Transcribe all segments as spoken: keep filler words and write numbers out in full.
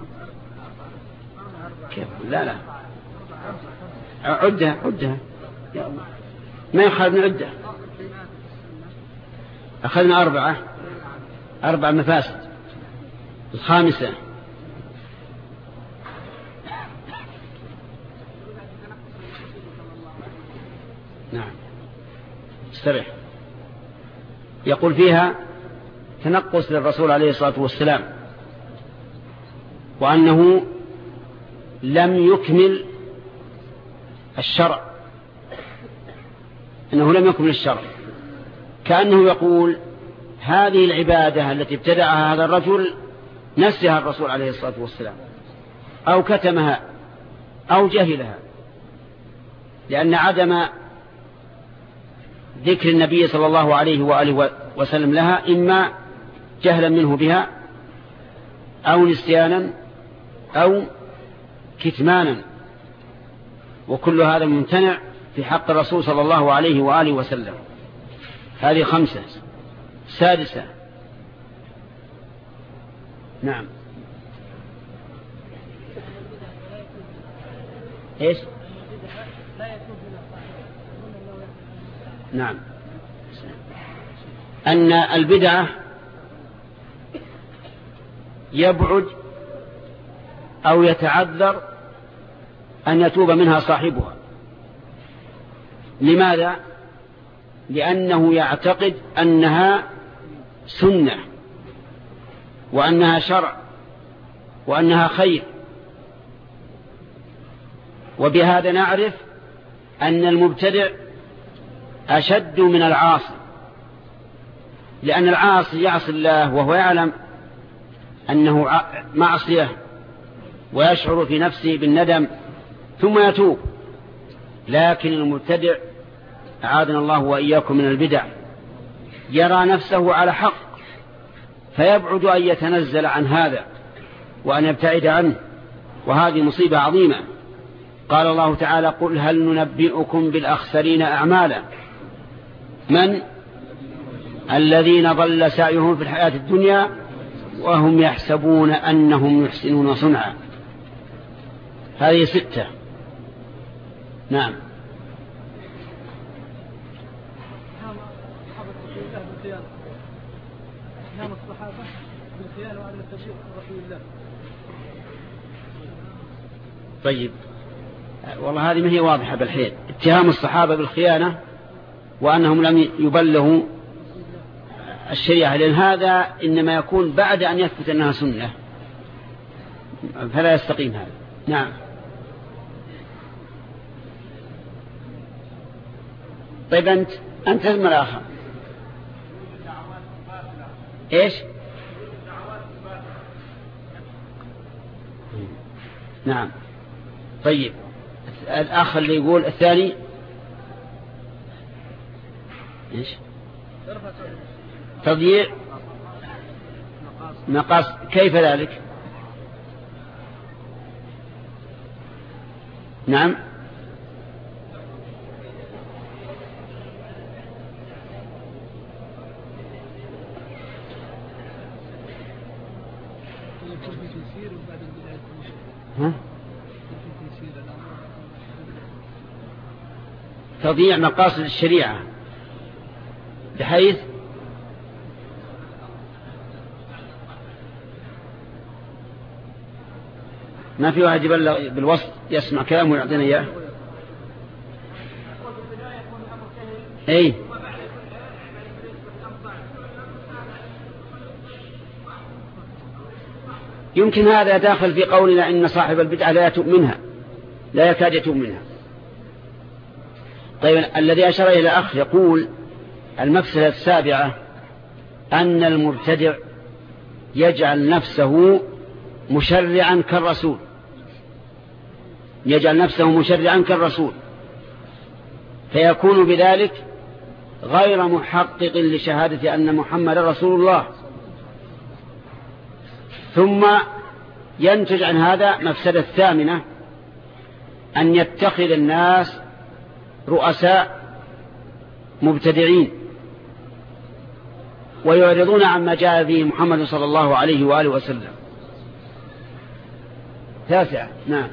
كيف؟ لا لا عدها عدها ما يخالف نعدها. أخذنا أربعة أربع مفاسد. الخامسة نعم استرح. يقول فيها تنقص للرسول عليه الصلاة والسلام وأنه لم يكمل الشرع، أنه لم يكمل الشرع، كأنه يقول هذه العبادة التي ابتدعها هذا الرجل نسيها الرسول عليه الصلاة والسلام أو كتمها أو جهلها، لأن عدم ذكر النبي صلى الله عليه وآله وسلم لها إما جهلا منه بها أو نسيانا أو كتمانا، وكل هذا ممتنع في حق الرسول صلى الله عليه وآله وسلم. هذه خمسة. سادسة نعم إيش نعم أن البدعة يبعد أو يتعذر أن يتوب منها صاحبها. لماذا؟ لأنه يعتقد أنها سنة وأنها شرع وأنها خير، وبهذا نعرف أن المبتدع أشد من العاصي، لأن العاصي يعصي الله وهو يعلم أنه معصية ويشعر في نفسه بالندم ثم يتوب، لكن المبتدع أعاذنا الله وإياكم من البدع يرى نفسه على حق فيبعد أن يتنزل عن هذا وأن يبتعد عنه، وهذه مصيبة عظيمة. قال الله تعالى قل هل ننبئكم بالأخسرين أعمالا من الذين ضل سعيهم في الحياة الدنيا وهم يحسبون أنهم يحسنون صنعا. هذه ستة. نعم طيب والله هذه ما هي واضحة بالحيل. اتهام الصحابة بالخيانة وأنهم لم يبلغوا الشريعة، لأن هذا إنما يكون بعد أن يثبت أنها سنة، فلا يستقيم هذا. نعم طيب أنت أنت تسمى الآخر إيش؟ نعم طيب الأخ اللي يقول الثاني إيش؟ تضييع نقص. كيف ذلك؟ نعم ها؟ تضييع مقاصد الشريعة بحيث ما في واحد يبلغ بالوسط يسمع كلامه ويعطينا إياه. أي يمكن هذا داخل في قولنا إن صاحب البدعة لا يتوب منها، لا يكاد يتوب منها. طيب الذي أشار إلى الأخ يقول المفسدة السابعة أن المبتدع يجعل نفسه مشرعا كالرسول، يجعل نفسه مشرعا كالرسول، فيكون بذلك غير محقق لشهادة أن محمد رسول الله. ثم ينتج عن هذا مفسدة الثامنة أن يتخذ الناس رؤساء مبتدعين ويعرضون عما جاء به محمد صلى الله عليه وآله وسلم. تاسعة. نعم.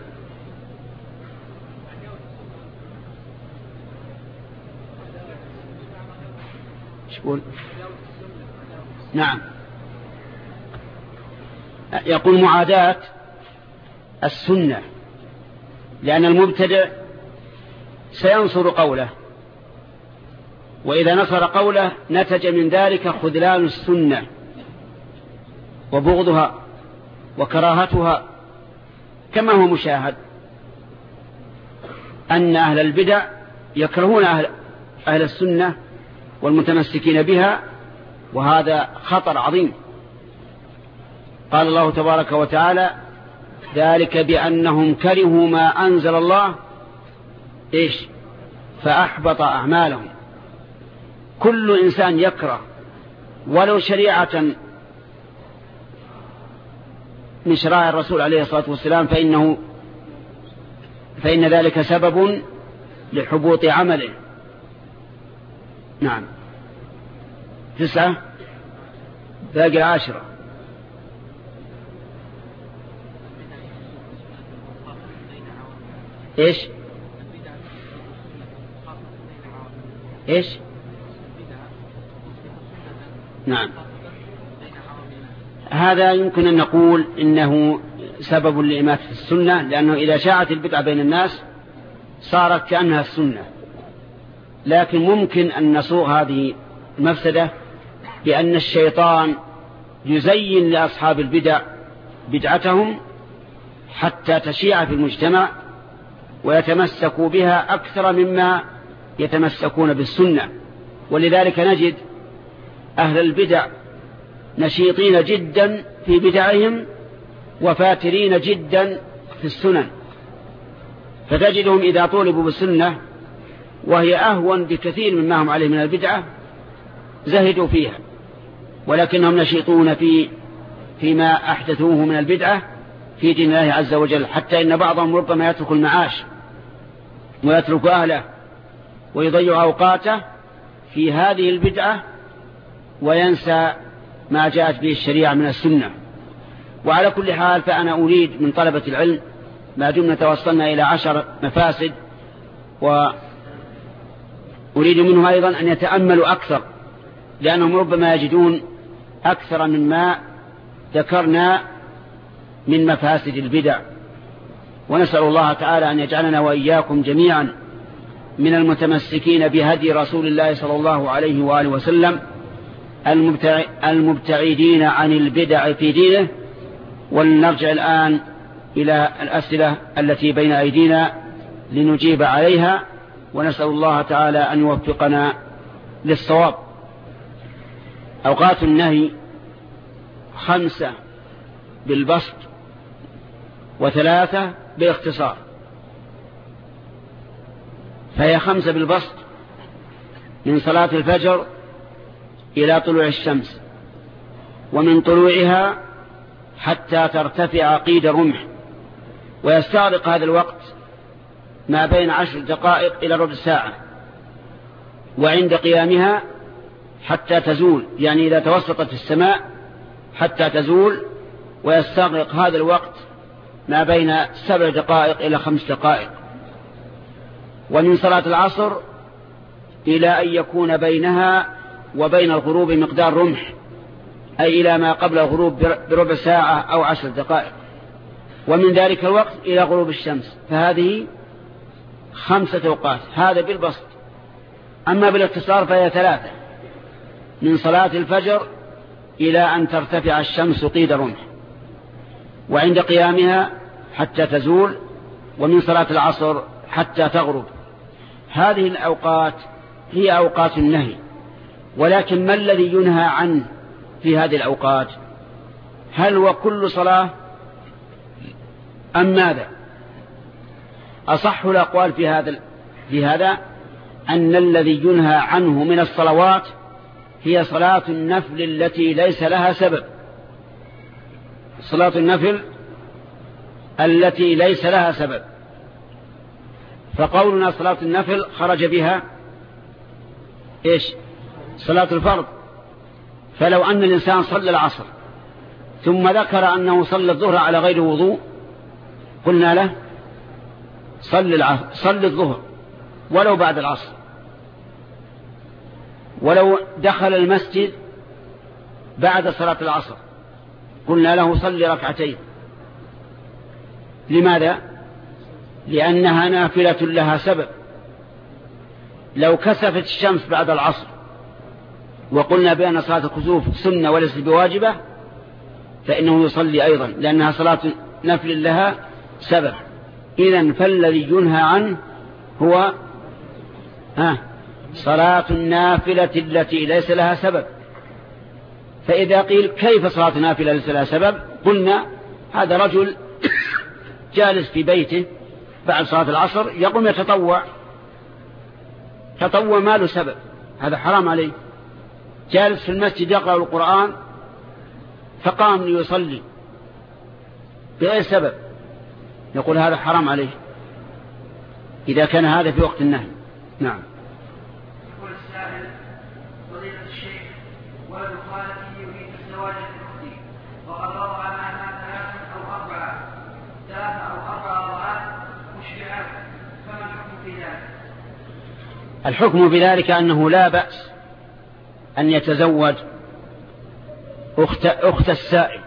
شقول؟ نعم. يقول معاداة السنة، لأن المبتدع سينصر قوله، وإذا نصر قوله نتج من ذلك خذلان السنة وبغضها وكراهتها، كما هو مشاهد أن أهل البدع يكرهون أهل, أهل السنة والمتمسكين بها، وهذا خطر عظيم. قال الله تبارك وتعالى: ذلك بأنهم كرهوا ما أنزل الله إيش فأحبط أعمالهم. كل إنسان يكره ولو شريعة من شرائع الرسول عليه الصلاة والسلام فإنه فإن ذلك سبب لحبوط عمله. نعم. تسعة. باقي عشرة. إيش إيش نعم. هذا يمكن أن نقول إنه سبب لإماتة السنة، لأنه إذا شاعت البدعة بين الناس صارت كأنها السنة. لكن ممكن أن نصوغ هذه المفسدة بأن الشيطان يزين لأصحاب البدع بدعتهم حتى تشيع في المجتمع ويتمسكوا بها أكثر مما يتمسكون بالسنة. ولذلك نجد أهل البدع نشيطين جدا في بدعهم وفاترين جدا في السنن، فتجدهم إذا طولبوا بالسنة وهي أهون بكثير مما هم عليه من البدعة زهدوا فيها، ولكنهم نشيطون في فيما أحدثوه من البدعة في دين الله عز وجل، حتى إن بعضهم ربما يترك المعاش ويترك أهله ويضيع أوقاته في هذه البدعة وينسى ما جاءت به الشريعة من السنة. وعلى كل حال فأنا أريد من طلبة العلم ما دمنا توصلنا إلى عشر مفاسد، وأريد منهم أيضا أن يتأملوا أكثر، لأنهم ربما يجدون أكثر مما ذكرنا من مفاسد البدع. ونسأل الله تعالى أن يجعلنا وإياكم جميعا من المتمسكين بهدي رسول الله صلى الله عليه وآله وسلم المبتعدين عن البدع في دينه. ولنرجع الآن إلى الأسئلة التي بين أيدينا لنجيب عليها، ونسأل الله تعالى أن يوفقنا للصواب. أوقات النهي خمسة بالبسط وثلاثة بالاختصار، فهي خمسة بالبسط من صلاة الفجر إلى طلوع الشمس، ومن طلوعها حتى ترتفع قيد رمح، ويستغرق هذا الوقت ما بين عشر دقائق إلى ربع ساعة، وعند قيامها حتى تزول، يعني إذا توسطت السماء حتى تزول، ويستغرق هذا الوقت ما بين سبع دقائق إلى خمس دقائق. ومن صلاة العصر إلى أن يكون بينها وبين الغروب مقدار رمح، أي إلى ما قبل الغروب بربع ساعة أو عشر دقائق، ومن ذلك الوقت إلى غروب الشمس. فهذه خمسة أوقات، هذا بالبسط. أما بالاختصار فهي ثلاثة، من صلاة الفجر إلى أن ترتفع الشمس قيد رمح، وعند قيامها حتى تزول، ومن صلاة العصر حتى تغرب. هذه الأوقات هي أوقات النهي. ولكن ما الذي ينهى عنه في هذه الأوقات؟ هل هو كل صلاة أم ماذا؟ أصح الأقوال في هذا في هذا أن الذي ينهى عنه من الصلوات هي صلاة النفل التي ليس لها سبب، صلاة النفل التي ليس لها سبب. فقولنا صلاة النفل خرج بها إيش؟ صلاة الفرض. فلو أن الإنسان صلى العصر ثم ذكر أنه صلى الظهر على غير وضوء قلنا له صل العصر صل الظهر ولو بعد العصر، ولو دخل المسجد بعد صلاة العصر قلنا له صل ركعتين. لماذا؟ لأنها نافلة لها سبب. لو كسفت الشمس بعد العصر وقلنا بأن صلاة الكسوف سنة وليست بواجبة فإنه يصلي أيضا لأنها صلاة نفل لها سبب. إذن فالذي ينهى عنه هو ها صلاة النافلة التي ليس لها سبب. فإذا قيل كيف صلاة نافلة ليس لها سبب؟ قلنا هذا رجل جالس في بيته بعد صلاة العصر يقوم يتطوع، تطوع ما له سبب، هذا حرام عليه. جالس في المسجد يقرأ القرآن فقام ليصلي بغير سبب، يقول هذا حرام عليه إذا كان هذا في وقت النهي. نعم. يقول السائل: فضيلة الشيخ، ولد خالتي يريد الزواج من أختي وقد رضع معها ثلاثا أو أربعة ثلاثة أو أربع رضعات مشبعات، فما الحكم في ذلك؟ الحكم بذلك أنه لا بأس أن يتزوج أخت, أخت السائل،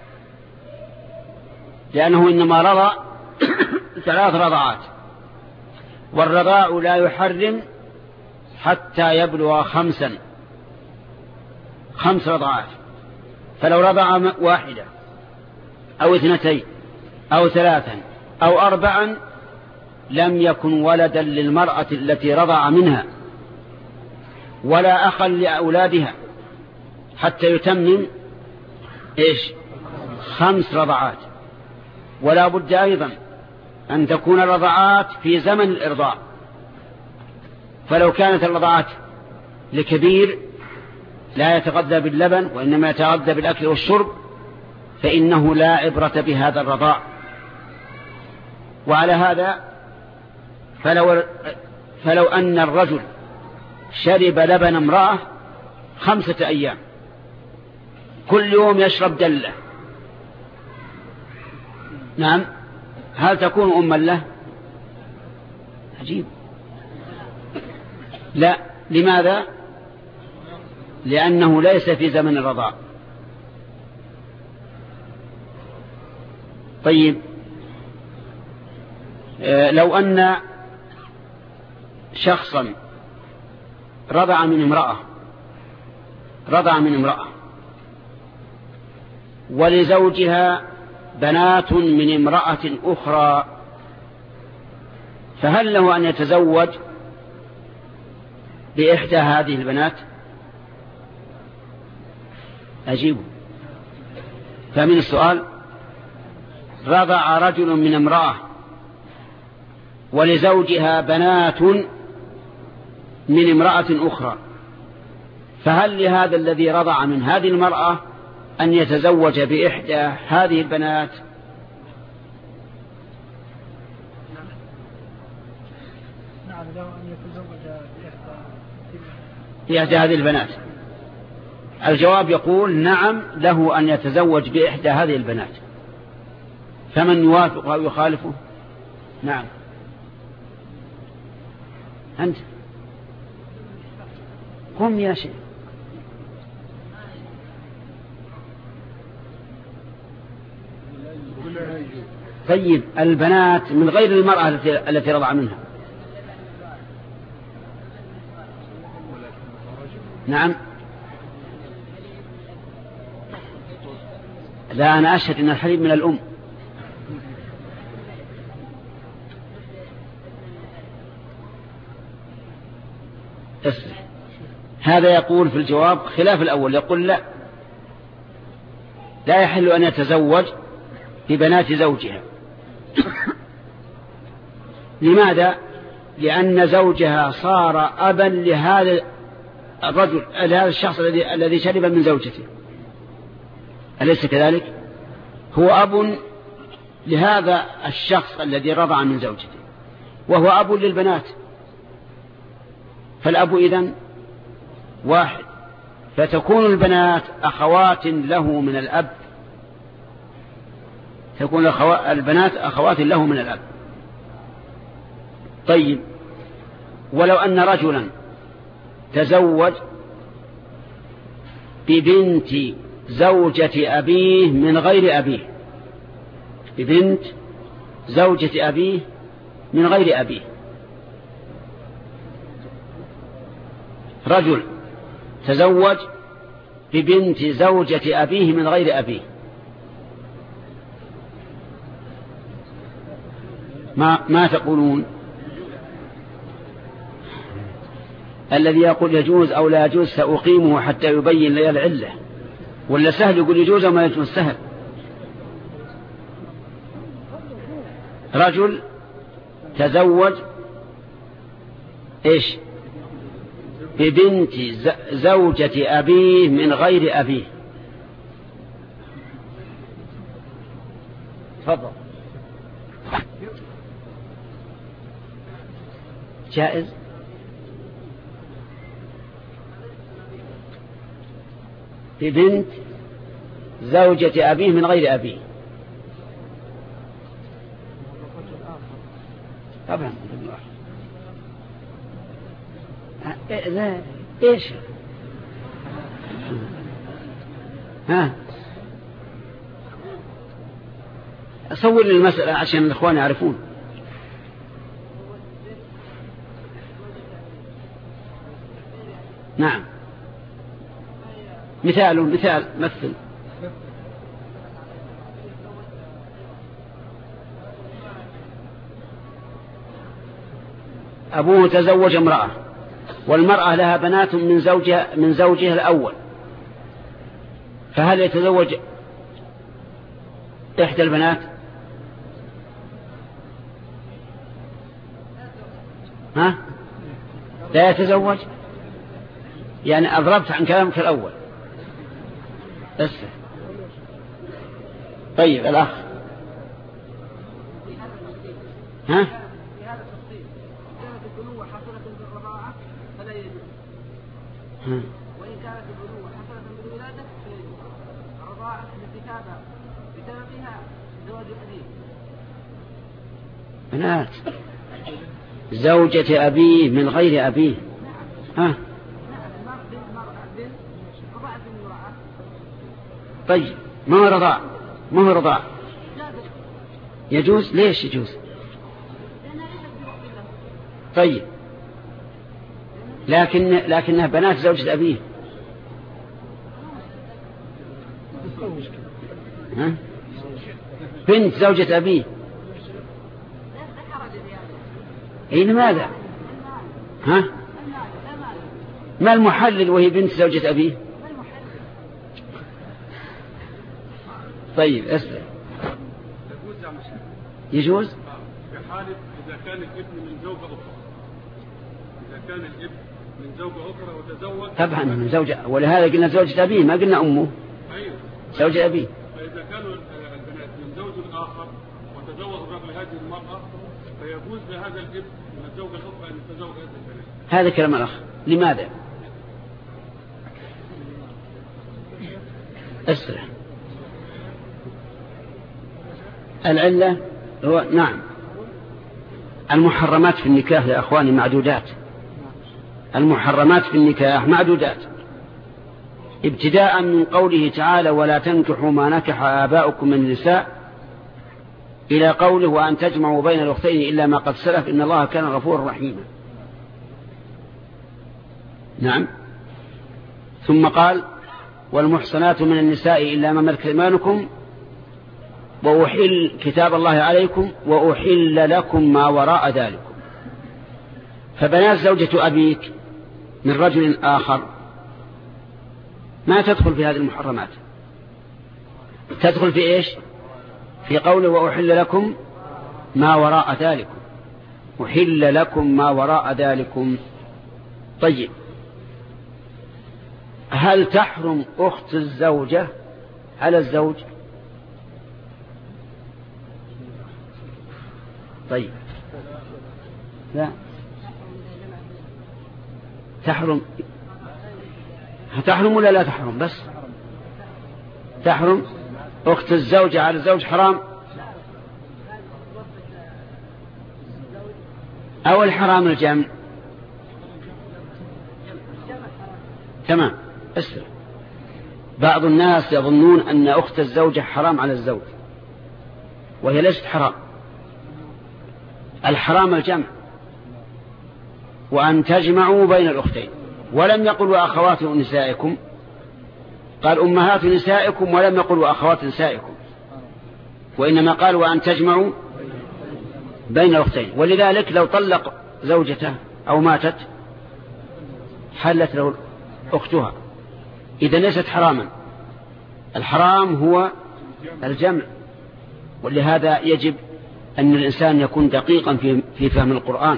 لأنه إنما رضع ثلاث رضعات، والرضاع لا يحرم حتى يبلغ خمسا خمس رضعات. فلو رضع واحدة أو اثنتين أو ثلاثا أو أربعا لم يكن ولدا للمرأة التي رضع منها ولا أخا لأولادها حتى يتمم إيش خمس رضعات. ولا بد أيضا أن تكون الرضعات في زمن الإرضاع، فلو كانت الرضعات لكبير لا يتغذى باللبن وإنما يتغذى بالأكل والشرب فإنه لا عبرة بهذا الرضاع. وعلى هذا فلو, فلو أن الرجل شرب لبن امرأة خمسة أيام كل يوم يشرب دلة، نعم، هل تكون أما له؟ عجيب. لا. لماذا؟ لأنه ليس في زمن الرضاع. طيب، لو أن شخصا رضع من امرأة رضع من امرأة ولزوجها بنات من امرأة أخرى، فهل له أن يتزوج بإحدى هذه البنات؟ أجيب. فمن السؤال: رضع رجل من امرأة ولزوجها بنات من امرأة أخرى، فهل لهذا الذي رضع من هذه المرأة أن يتزوج بإحدى هذه البنات؟ نعم، له أن يتزوج بإحدى هذه البنات. الجواب يقول نعم، له أن يتزوج بإحدى هذه البنات. فمن يوافق أو يخالفه؟ نعم. أنت قم يا شيخ. طيب، البنات من غير المرأة التي رضع منها. نعم. لا، أنا أشهد أن الحليب من الأم. اسمع، هذا يقول في الجواب خلاف الأول، يقول لا لا يحل أن يتزوج ببنات زوجها. لماذا؟ لأن زوجها صار أبا لهذا الرجل، لهذا الشخص الذي الذي شرب من زوجته، أليس كذلك؟ هو أب لهذا الشخص الذي رضع من زوجته، وهو أب للبنات، فالأب إذن واحد، فتكون البنات أخوات له من الأب. تكون البنات أخوات له من الأب. طيب ولو أن رجلا تزوج ببنت زوجة أبيه من غير أبيه، ببنت زوجة أبيه من غير أبيه، رجل تزوج ببنت زوجة أبيه من غير أبيه، ما, ما تقولون؟ الذي يقول يجوز أو لا يجوز سأقيمه حتى يبين لي العلة، ولا سهل يقول يجوز أو ما يجوز؟ سهل. رجل تزوج إيش ببنت زوجة أبيه من غير أبيه. تفضل. جائز؟ ببنت زوجة أبيه من غير أبيه طبعا. لا إيش ها أصور لي المسألة عشان الإخوان يعرفون. نعم مثال مثال مثل. أبوه تزوج امرأة والمرأة لها بنات من زوجها من زوجها الأول، فهل يتزوج إحدى البنات؟ ها لا يتزوج؟ يعني أضربت عن كلامك الأول بس. طيب الأخ ها وإن كانت البنوة حصلت بالولادة فيجوز. الرضاعة التي تابع بسببها زواج أبيه. بنات زوجة أبيه من غير أبيه. ها طيب ما هو رضاع؟ ما هو رضاع؟ يجوز؟ ليش يجوز؟ طيب لكن لكنها بنات زوجة أبيه. ها؟ بنت زوجة أبيه. أي لماذا؟ ها؟ ما المحلل وهي بنت زوجة أبيه؟ طيب أسلم. يجوز في حالة إذا كان الابن من زوجة أخرى، إذا كان الابن من زوجة أخرى وتزوج طبعا من زوجة، ولهذا قلنا زوجة أبيه ما قلنا أمه. أيوه زوجة أبيه. فإذا كانوا البنات من زوج آخر وتزوج الرجل هذه المرأة فيجوز لهذا الابن من الزوجة الأخرى أن يتزوج هذه البنات. هذا كلام الأخ. لماذا؟ أسرع. العلة هو نعم المحرمات في النكاح يا أخواني معدودات. المحرمات في النكاح معدودات، ابتداء من قوله تعالى ولا تنكحوا ما نكح آباؤكم من النساء إلى قوله وأن تجمعوا بين الأختين إلا ما قد سلف إن الله كان غفورا رحيما. نعم. ثم قال والمحصنات من النساء إلا ما ملكت أيمانكم وأحل كتاب الله عليكم وأحل لكم ما وراء ذلكم. فبنات زوجة أبيك من رجل آخر ما تدخل في هذه المحرمات، تدخل في إيش؟ في قوله وأحل لكم ما وراء ذلكم، أحل لكم ما وراء ذلكم. طيب هل تحرم أخت الزوجة على الزوج؟ طيب لا تحرم. تحرم ولا لا تحرم؟ بس تحرم. أخت الزوجة على الزوج حرام أو الحرام الجمع. تمام. اسر. بعض الناس يظنون أن أخت الزوجة حرام على الزوج، وهي ليست حرام. الحرام الجمع، وأن تجمعوا بين الأختين. ولم يقل وأخوات نسائكم، قال أمهات نسائكم، ولم يقل وأخوات نسائكم، وإنما قال وأن تجمعوا بين الأختين. ولذلك لو طلق زوجته أو ماتت حلت له أختها، إذا ليست حراما. الحرام هو الجمع. ولهذا يجب أن الإنسان يكون دقيقا في فهم القرآن.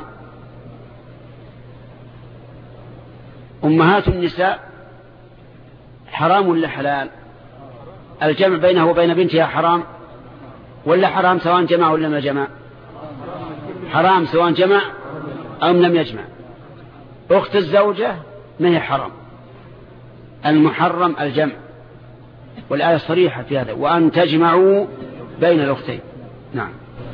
أمهات النساء حرام ولا حلال؟ الجمع بينها وبين بنتها حرام ولا حرام سواء جمع ولا ما جمع؟ حرام سواء جمع أو لم يجمع. أخت الزوجة ما هي حرام، المحرم الجمع، والآية صريحة في هذا، وأن تجمعوا بين الأختين. نعم.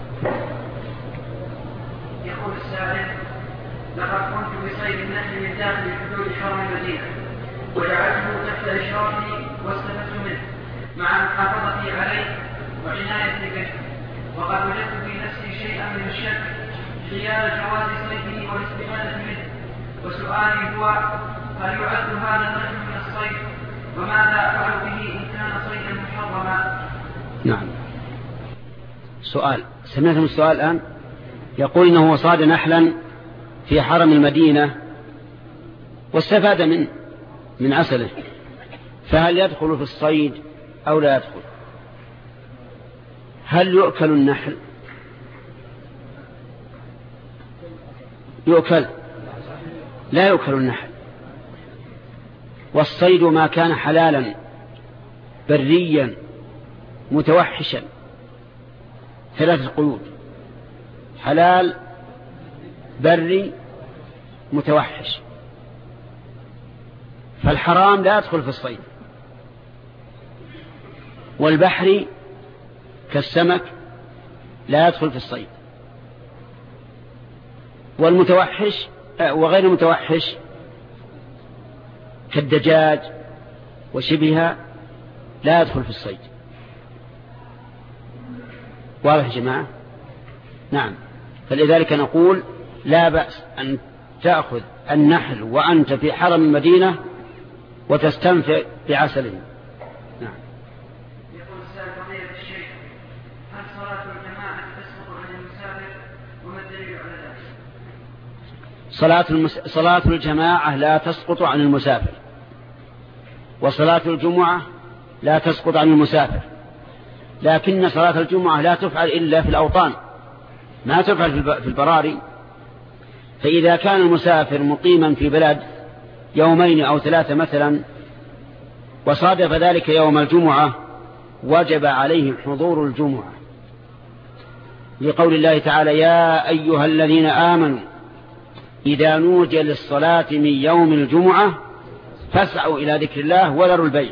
يقول السائل: لقد كنت بصيد النحل من داخل حدود حرم المدينة وجعلته تحت إشرافي واستفدت منه مع محافظتي عليه وعنايتي به، وقد وجدت في نفسي شيئا من الشك حيال جواز صيده والاستفادة منه، وسؤالي هو: هل يعد هذا النحل من الصيد؟ وماذا أفعل به إن كان صيدا محرما؟ نعم. سؤال. سمعتم السؤال الآن؟ يقول إنه صاد نحلا في حرم المدينة واستفاد من من عسله، فهل يدخل في الصيد أو لا يدخل؟ هل يؤكل النحل؟ يؤكل؟ لا يؤكل النحل. والصيد ما كان حلالا بريا متوحشا، ثلاثة قيود: حلال، بري، متوحش. فالحرام لا يدخل في الصيد. والبحري كالسمك لا يدخل في الصيد. والمتوحش وغير المتوحش كالدجاج وشبهها لا يدخل في الصيد. واضح يا جماعة؟ نعم. فلذلك نقول لا بأس أن تأخذ النحل وأنت في حرم المدينة وتستنفع بعسله. نعم. يقول السائل: فضيلة الشيخ، هل صلاة الجماعة تسقط عن المسافر؟ وما الدليل على ذلك؟ صلاة, المس... صلاة الجماعة لا تسقط عن المسافر، وصلاة الجمعة لا تسقط عن المسافر، لكن صلاة الجمعة لا تفعل إلا في الأوطان، ما تفعل في البراري. فإذا كان المسافر مقيما في بلد يومين أو ثلاثة مثلا وصادف ذلك يوم الجمعة وجب عليه حضور الجمعة، لقول الله تعالى: يا أيها الذين آمنوا إذا نودي للصلاة من يوم الجمعة فاسعوا إلى ذكر الله وذروا البيع.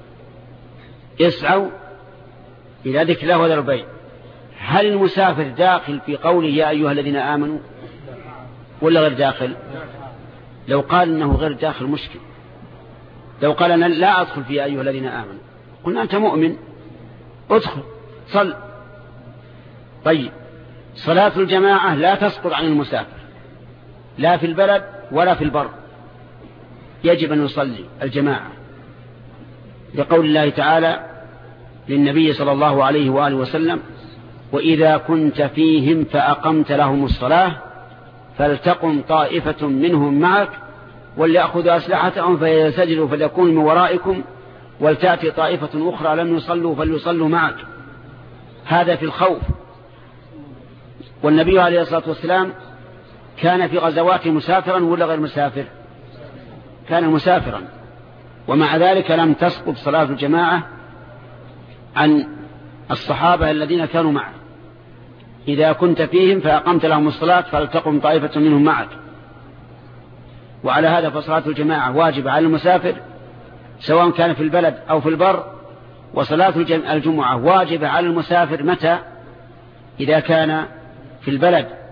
اسعوا إلى ذكر الله وذروا البيع. هل المسافر داخل في قوله يا أيها الذين آمنوا ولا غير داخل؟ لو قال إنه غير داخل مشكل. لو قال أنا لا أدخل في يا أيها الذين آمنوا، قلنا أنت مؤمن ادخل صل. طيب، صلاة الجماعة لا تسقط عن المسافر لا في البلد ولا في البر، يجب أن يصلي الجماعة، لقول الله تعالى للنبي صلى الله عليه وآله وسلم: وإذا كنت فيهم فأقمت لهم الصلاة فلتقم طائفة منهم معك وليأخذوا أسلحتهم فيسجلوا فليكونوا من ورائكم ولتأتي طائفة أخرى لم يصلوا فليصلوا معك. هذا في الخوف. والنبي عليه الصلاة والسلام كان في غزوات مسافرا ولا غير مسافر؟ كان مسافرا، ومع ذلك لم تسقط صلاة الجماعة عن الصحابة الذين كانوا معه. إذا كنت فيهم فأقمت لهم الصلاة فلتقم طائفة منهم معك. وعلى هذا فصلاة الجماعة واجبة على المسافر سواء كان في البلد أو في البر، وصلاة الجمعة واجبة على المسافر متى؟ إذا كان في البلد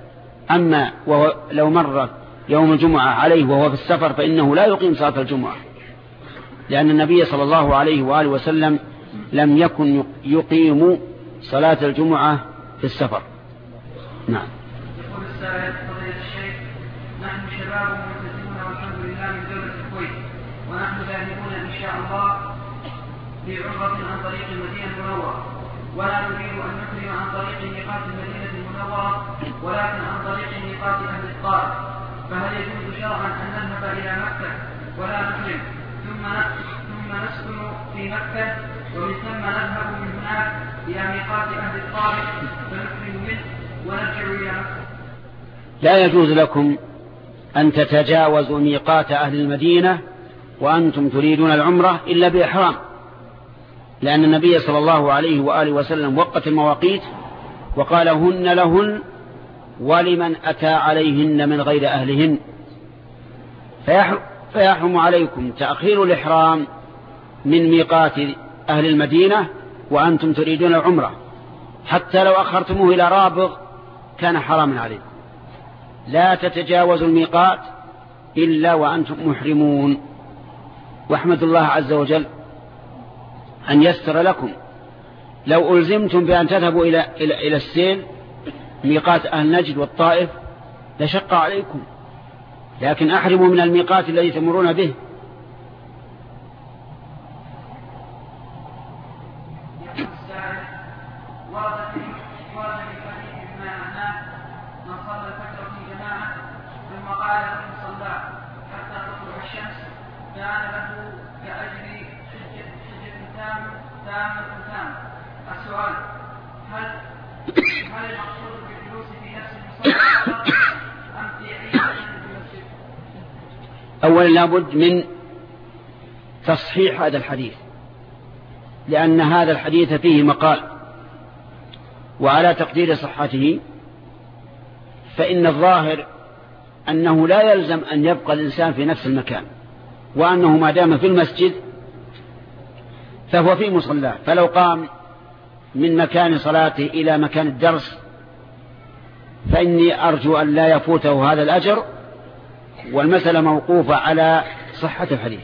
أما وهو لو مر يوم الجمعة عليه وهو في السفر فإنه لا يقيم صلاة الجمعة، لأن النبي صلى الله عليه وآله وسلم لم يكن يقيم صلاة الجمعة في السفر. نعم. يقول السائل فضيلة الشيخ: نحن شباب ملتزمون والحمد لله من دولة الكويت، ونحن ذاهبون إن شاء الله في عمرة عن طريق المدينة المنورة، ولا نريد أن نحرم عن طريق ميقات المدينة المنورة ولكن عن طريق ميقات أهل الطائف، فهل يجوز شرعا أن نذهب إلى مكة ولا نحرم ثم ثم نسكن في مكة ومن ثم نذهب من هناك إلى ميقات أهل الطائف فنحرم منه ونرجع إلى مكة؟ لا يجوز لكم أن تتجاوزوا ميقات أهل المدينة وأنتم تريدون العمرة إلا بإحرام، لأن النبي صلى الله عليه وآله وسلم وقت المواقيت وقال: هن لهن ولمن أتى عليهن من غير أهلهن. فيحرم عليكم تأخير الإحرام من ميقات أهل المدينة وأنتم تريدون العمرة، حتى لو أخرتموه إلى رابغ كان حراما عليكم. لا تتجاوزوا الميقات إلا وأنتم محرمون. واحمد الله عز وجل أن يستر لكم. لو ألزمتم بأن تذهبوا إلى, إلى, إلى السيل ميقات أهل نجد والطائف لشق عليكم، لكن أحرموا من الميقات الذي تمرون به. السؤال: هل هل المقصود بالجلوس في نفس المصلى أم في أي مكان في المسجد؟ أولا لابد من تصحيح هذا الحديث، لأن هذا الحديث فيه مقال، وعلى تقدير صحته فإن الظاهر أنه لا يلزم أن يبقى الإنسان في نفس المكان، وأنه ما دام في المسجد فهو في مصلاه، فلو قام من مكان صلاته إلى مكان الدرس فإني أرجو أن لا يفوته هذا الأجر، والمسألة موقوفة على صحة الحديث.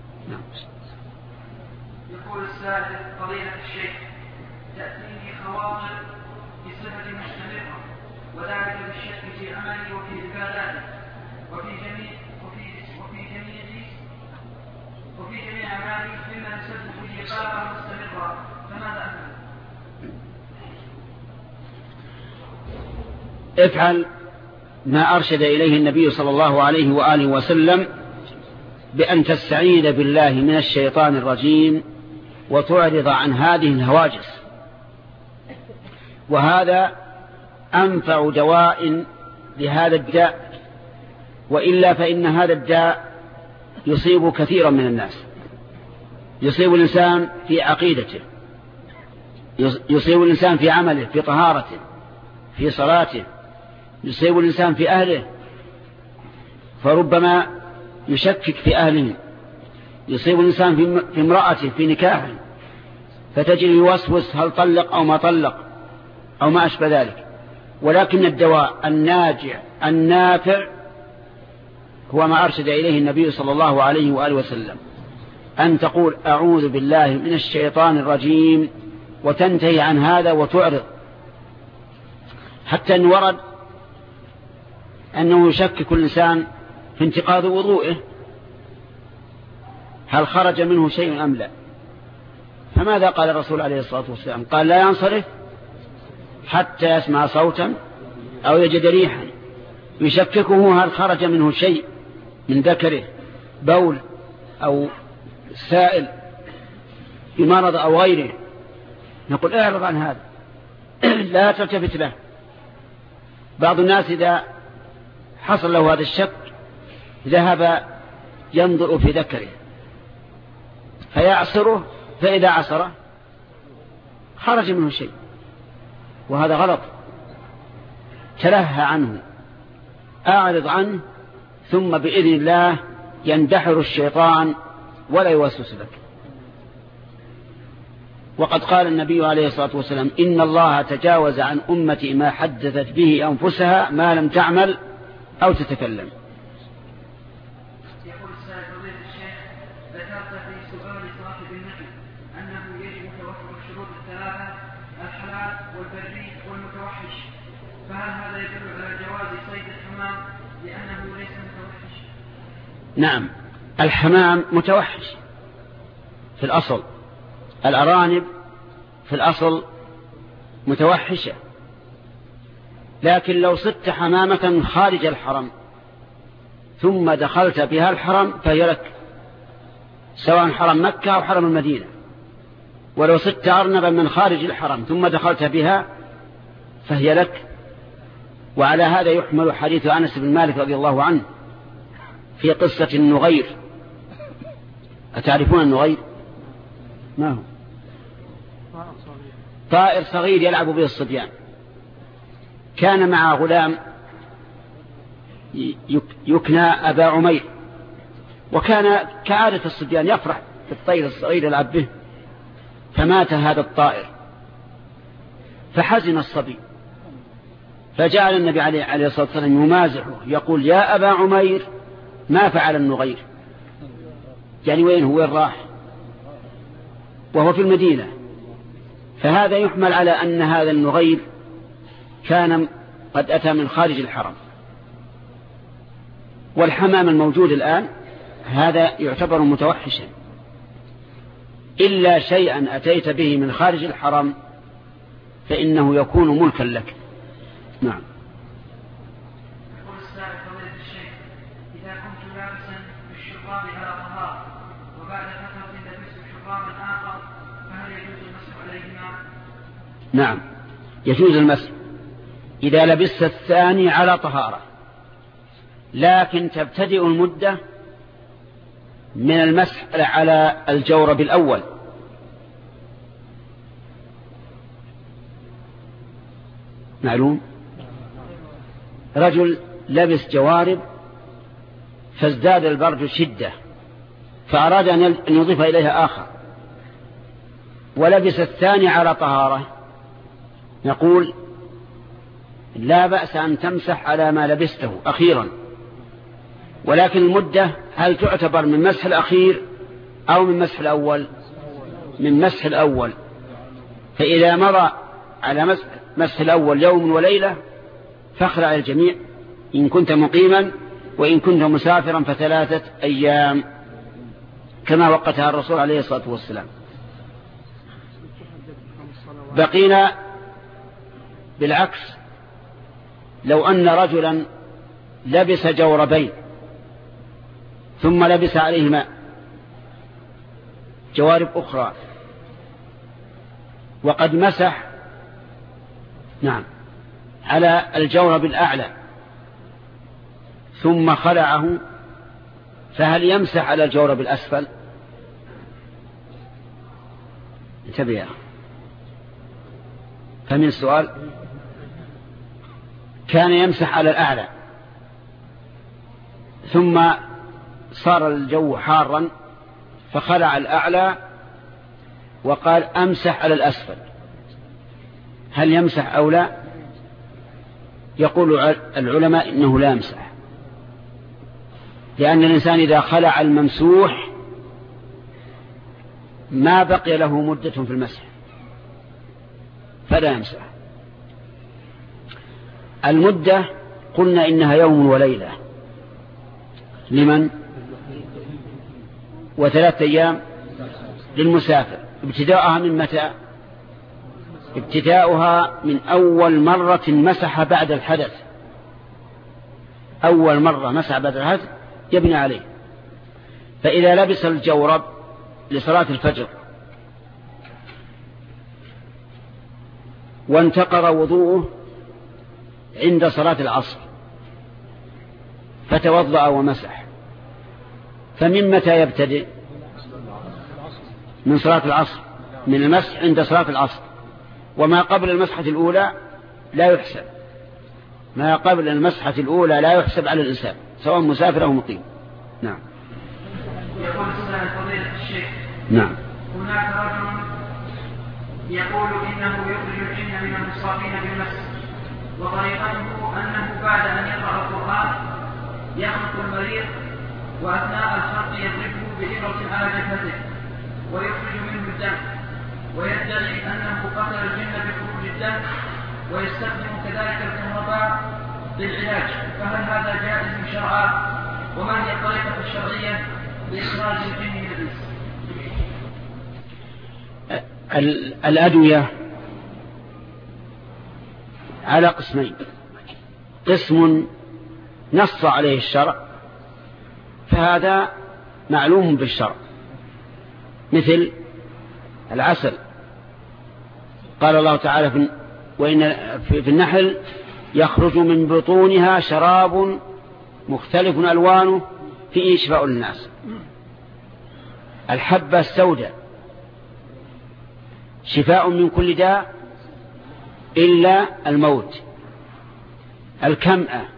يقول السائل: فضيلة الشيخ، تأتيني خواطر بصفة مستمرة، وذلك بالشك في عملي وفي عباداتي وفي جميع وفي وفي جميع وفي جميع أعمالي مما يسبب لي قلقا مستمرا، فماذا أفعل؟ افعل ما أرشد إليه النبي صلى الله عليه وآله وسلم، بأن تستعيذ بالله من الشيطان الرجيم وتعرض عن هذه الهواجس، وهذا أنفع دواء لهذا الداء، وإلا فإن هذا الداء يصيب كثيرا من الناس. يصيب الإنسان في عقيدته، يصيب الإنسان في عمله، في طهارته، في صلاته، يصيب الإنسان في أهله، فربما يشكك في أهله، يصيب الإنسان في امرأته في نكاحه، فتجد يوسوس هل طلق أو ما طلق أو ما أشبه ذلك. ولكن الدواء الناجع النافع هو ما أرشد إليه النبي صلى الله عليه وآله وسلم، أن تقول: أعوذ بالله من الشيطان الرجيم، وتنتهي عن هذا وتعرض. حتى أن ورد أنه يشكك الإنسان في انتقاض وضوئه، هل خرج منه شيء أم لا؟ فماذا قال الرسول عليه الصلاة والسلام؟ قال: لا ينصرف حتى يسمع صوتا أو يجد ريحا. يشككه هل خرج منه شيء من ذكره، بول أو سائل بمرض أو غيره، نقول: اعرض عن هذا، لا تلتفت له. بعض الناس إذا حصل له هذا الشك ذهب ينظر في ذكره فيعصره، فإذا عصره خرج منه شيء، وهذا غلط. تلهى عنه، أعرض عنه، ثم بإذن الله يندحر الشيطان ولا يوسوس لك. وقد قال النبي عليه الصلاة والسلام إن الله تجاوز عن أمتي ما حدثت به أنفسها ما لم تعمل أو تتكلم. يقول السائل فضيلة الشيخ ذكرت في سؤال صاحب النبي أنه يجب توفر الشروط الثلاثة الحلال والبري والمتوحش، فهل هذا يدل على جواز صيد الحمام لأنه ليس متوحش؟ نعم، الحمام متوحش في الأصل، الأرانب في الأصل متوحشة، لكن لو صدت حمامة خارج الحرم ثم دخلت بها الحرم فهي لك، سواء حرم مكة أو حرم المدينة. ولو صدت أرنبا من خارج الحرم ثم دخلت بها فهي لك. وعلى هذا يحمل حديث أنس بن مالك رضي الله عنه في قصة النغير. أتعرفون النغير؟ ما هو؟ طائر صغير يلعب به الصبيان. كان مع غلام يكنى أبا عمير، وكان كعادة الصبيان يفرح بالطير الصغير يلعب به، فمات هذا الطائر فحزن الصبي، فجعل النبي عليه الصلاة والسلام يمازحه يقول يا أبا عمير ما فعل النغير، يعني وين هو، وين راح، وهو في المدينة. فهذا يحمل على أن هذا النغير كان قد أتى من خارج الحرم. والحمام الموجود الآن هذا يعتبر متوحشا، إلا شيئا أتيت به من خارج الحرم فإنه يكون ملكا لك. نعم. يقول السائل فضيلة الشيخ إذا كنت لابسا بالشراب على طهارة وبعد فترة لبست شرابا آخر فهل يجوز المسح عليهما؟ نعم، يجوز المسح إذا لبست الثاني على طهارة، لكن تبتدئ المدة من المسح على الجورب الأول. معلوم؟ رجل لبس جوارب فازداد البرد شدة فأراد أن يضيف إليها آخر ولبس الثاني على طهارة، نقول لا بأس أن تمسح على ما لبسته أخيرا، ولكن المدة هل تعتبر من مسح الأخير أو من مسح الأول؟ من مسح الأول. فإذا مضى على مسح, مسح الأول يوم وليلة فاخلع الجميع إن كنت مقيما، وإن كنت مسافرا فثلاثة أيام كما وقتها الرسول عليه الصلاة والسلام. بقينا بالعكس، لو أن رجلا لبس جوربين ثم لبس عليهما جوارب أخرى وقد مسح نعم على الجورب الأعلى ثم خلعه، فهل يمسح على الجورب الأسفل؟ انتبه. فمن السؤال كان يمسح على الأعلى ثم صار الجو حارا فخلع الأعلى وقال أمسح على الأسفل، هل يمسح أو لا؟ يقول العلماء إنه لا يمسح، لأن الإنسان إذا خلع الممسوح ما بقي له مدة في المسح فلا يمسح. المدة قلنا إنها يوم وليلة لمن؟ وثلاثة أيام للمسافر. ابتداءها من متى؟ ابتداؤها من أول مرة مسح بعد الحدث، أول مرة مسح بعد الحدث يبني عليه. فإذا لبس الجورب لصلاة الفجر وانتقض وضوءه عند صلاة العصر فتوضأ ومسح، فمن متى يبتدئ؟ من صلاة العصر، من المسح عند صلاة العصر. وما قبل المسحة الأولى لا يحسب، ما قبل المسحة الأولى لا يحسب على الإنسان سواء مسافر أو مقيم. نعم. يقول السائل فضيلة الشيخ نعم. هناك رجل يقول إنه يخرج الجن من المصابين بالمس، وطريقته أنه بعد أن يقرأ القرآن يخلق المريض، وأثناء الخلق يضربه بإبرة على جبهته ويخرج منه الدم، ويدعي أنه قتل الجن بخروج الدم، ويستخدم كذلك الكهرباء للعلاج. فهل هذا جائز شرعا؟ وما هي الطريقة الشرعية لإخراج الجن من الإنس؟ الأدوية على قسمين: قسم نص عليه الشرع فهذا معلوم بالشرع، مثل العسل. قال الله تعالى في وإن في النحل: يخرج من بطونها شراب مختلف ألوانه فيه شفاء للناس. الحبة السوداء شفاء من كل داء إلا الموت. الكمأة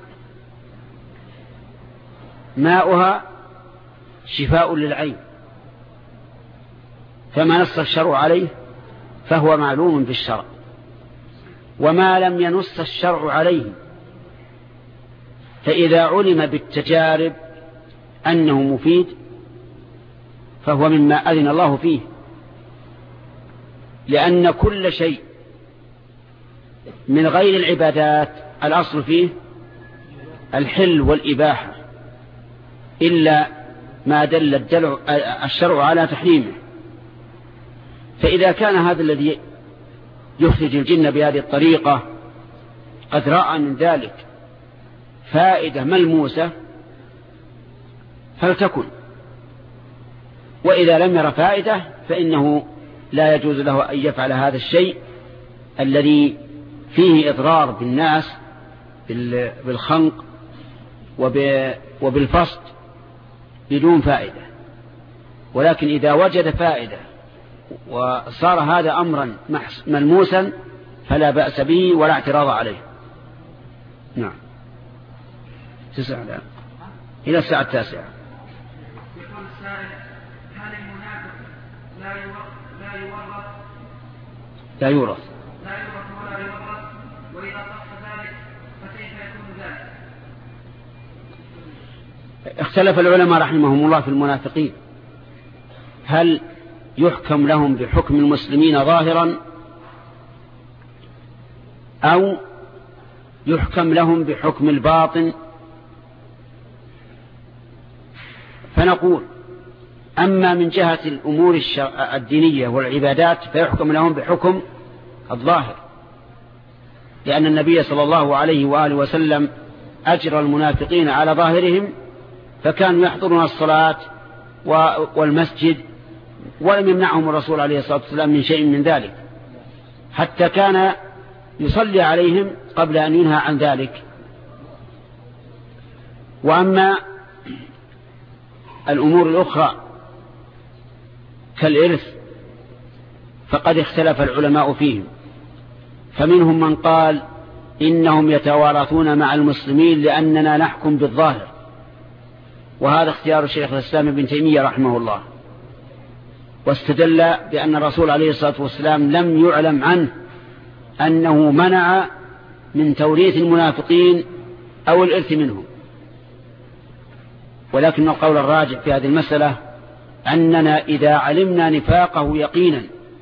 ماؤها شفاء للعين. فما نص الشرع عليه فهو معلوم بالشرع، وما لم ينص الشرع عليه فإذا علم بالتجارب أنه مفيد فهو مما أذن الله فيه، لأن كل شيء من غير العبادات الأصل فيه الحل والإباحة إلا ما دل الشرع على تحريمه. فإذا كان هذا الذي يخرج الجن بهذه الطريقة قد رأى من ذلك فائدة ملموسة فلتكن، وإذا لم ير فائدة فإنه لا يجوز له أن يفعل هذا الشيء الذي فيه إضرار بالناس بالخنق وبالفصد بدون فائدة. ولكن إذا وجد فائدة وصار هذا أمرا ملموسا فلا بأس به ولا اعتراض عليه. نعم. تسعة الآن إلى الساعة التاسعة. يقول السائل: هل المنافق لا يورث لا يورث لا يورث لا يورث ولا يورث؟ وإذا صح ذلك فكيف يكون ذلك؟ اختلف العلماء رحمهم الله في المنافقين، هل يحكم لهم بحكم المسلمين ظاهرا أو يحكم لهم بحكم الباطن؟ فنقول: أما من جهة الأمور الدينية والعبادات فيحكم لهم بحكم الظاهر، لأن النبي صلى الله عليه وآله وسلم أجرى المنافقين على ظاهرهم، فكانوا يحضرون الصلاة والمسجد ولم يمنعهم الرسول عليه الصلاة والسلام من شيء من ذلك، حتى كان يصلي عليهم قبل أن ينهى عن ذلك. وأما الأمور الأخرى كالإرث فقد اختلف العلماء فيهم، فمنهم من قال إنهم يتوارثون مع المسلمين لأننا نحكم بالظاهر، وهذا اختيار الشيخ الإسلام ابن تيمية رحمه الله، واستدل بأن الرسول عليه الصلاة والسلام لم يعلم عنه أنه منع من توريث المنافقين أو الإرث منهم. ولكن القول الراجح في هذه المسألة أننا إذا علمنا نفاقه يقينا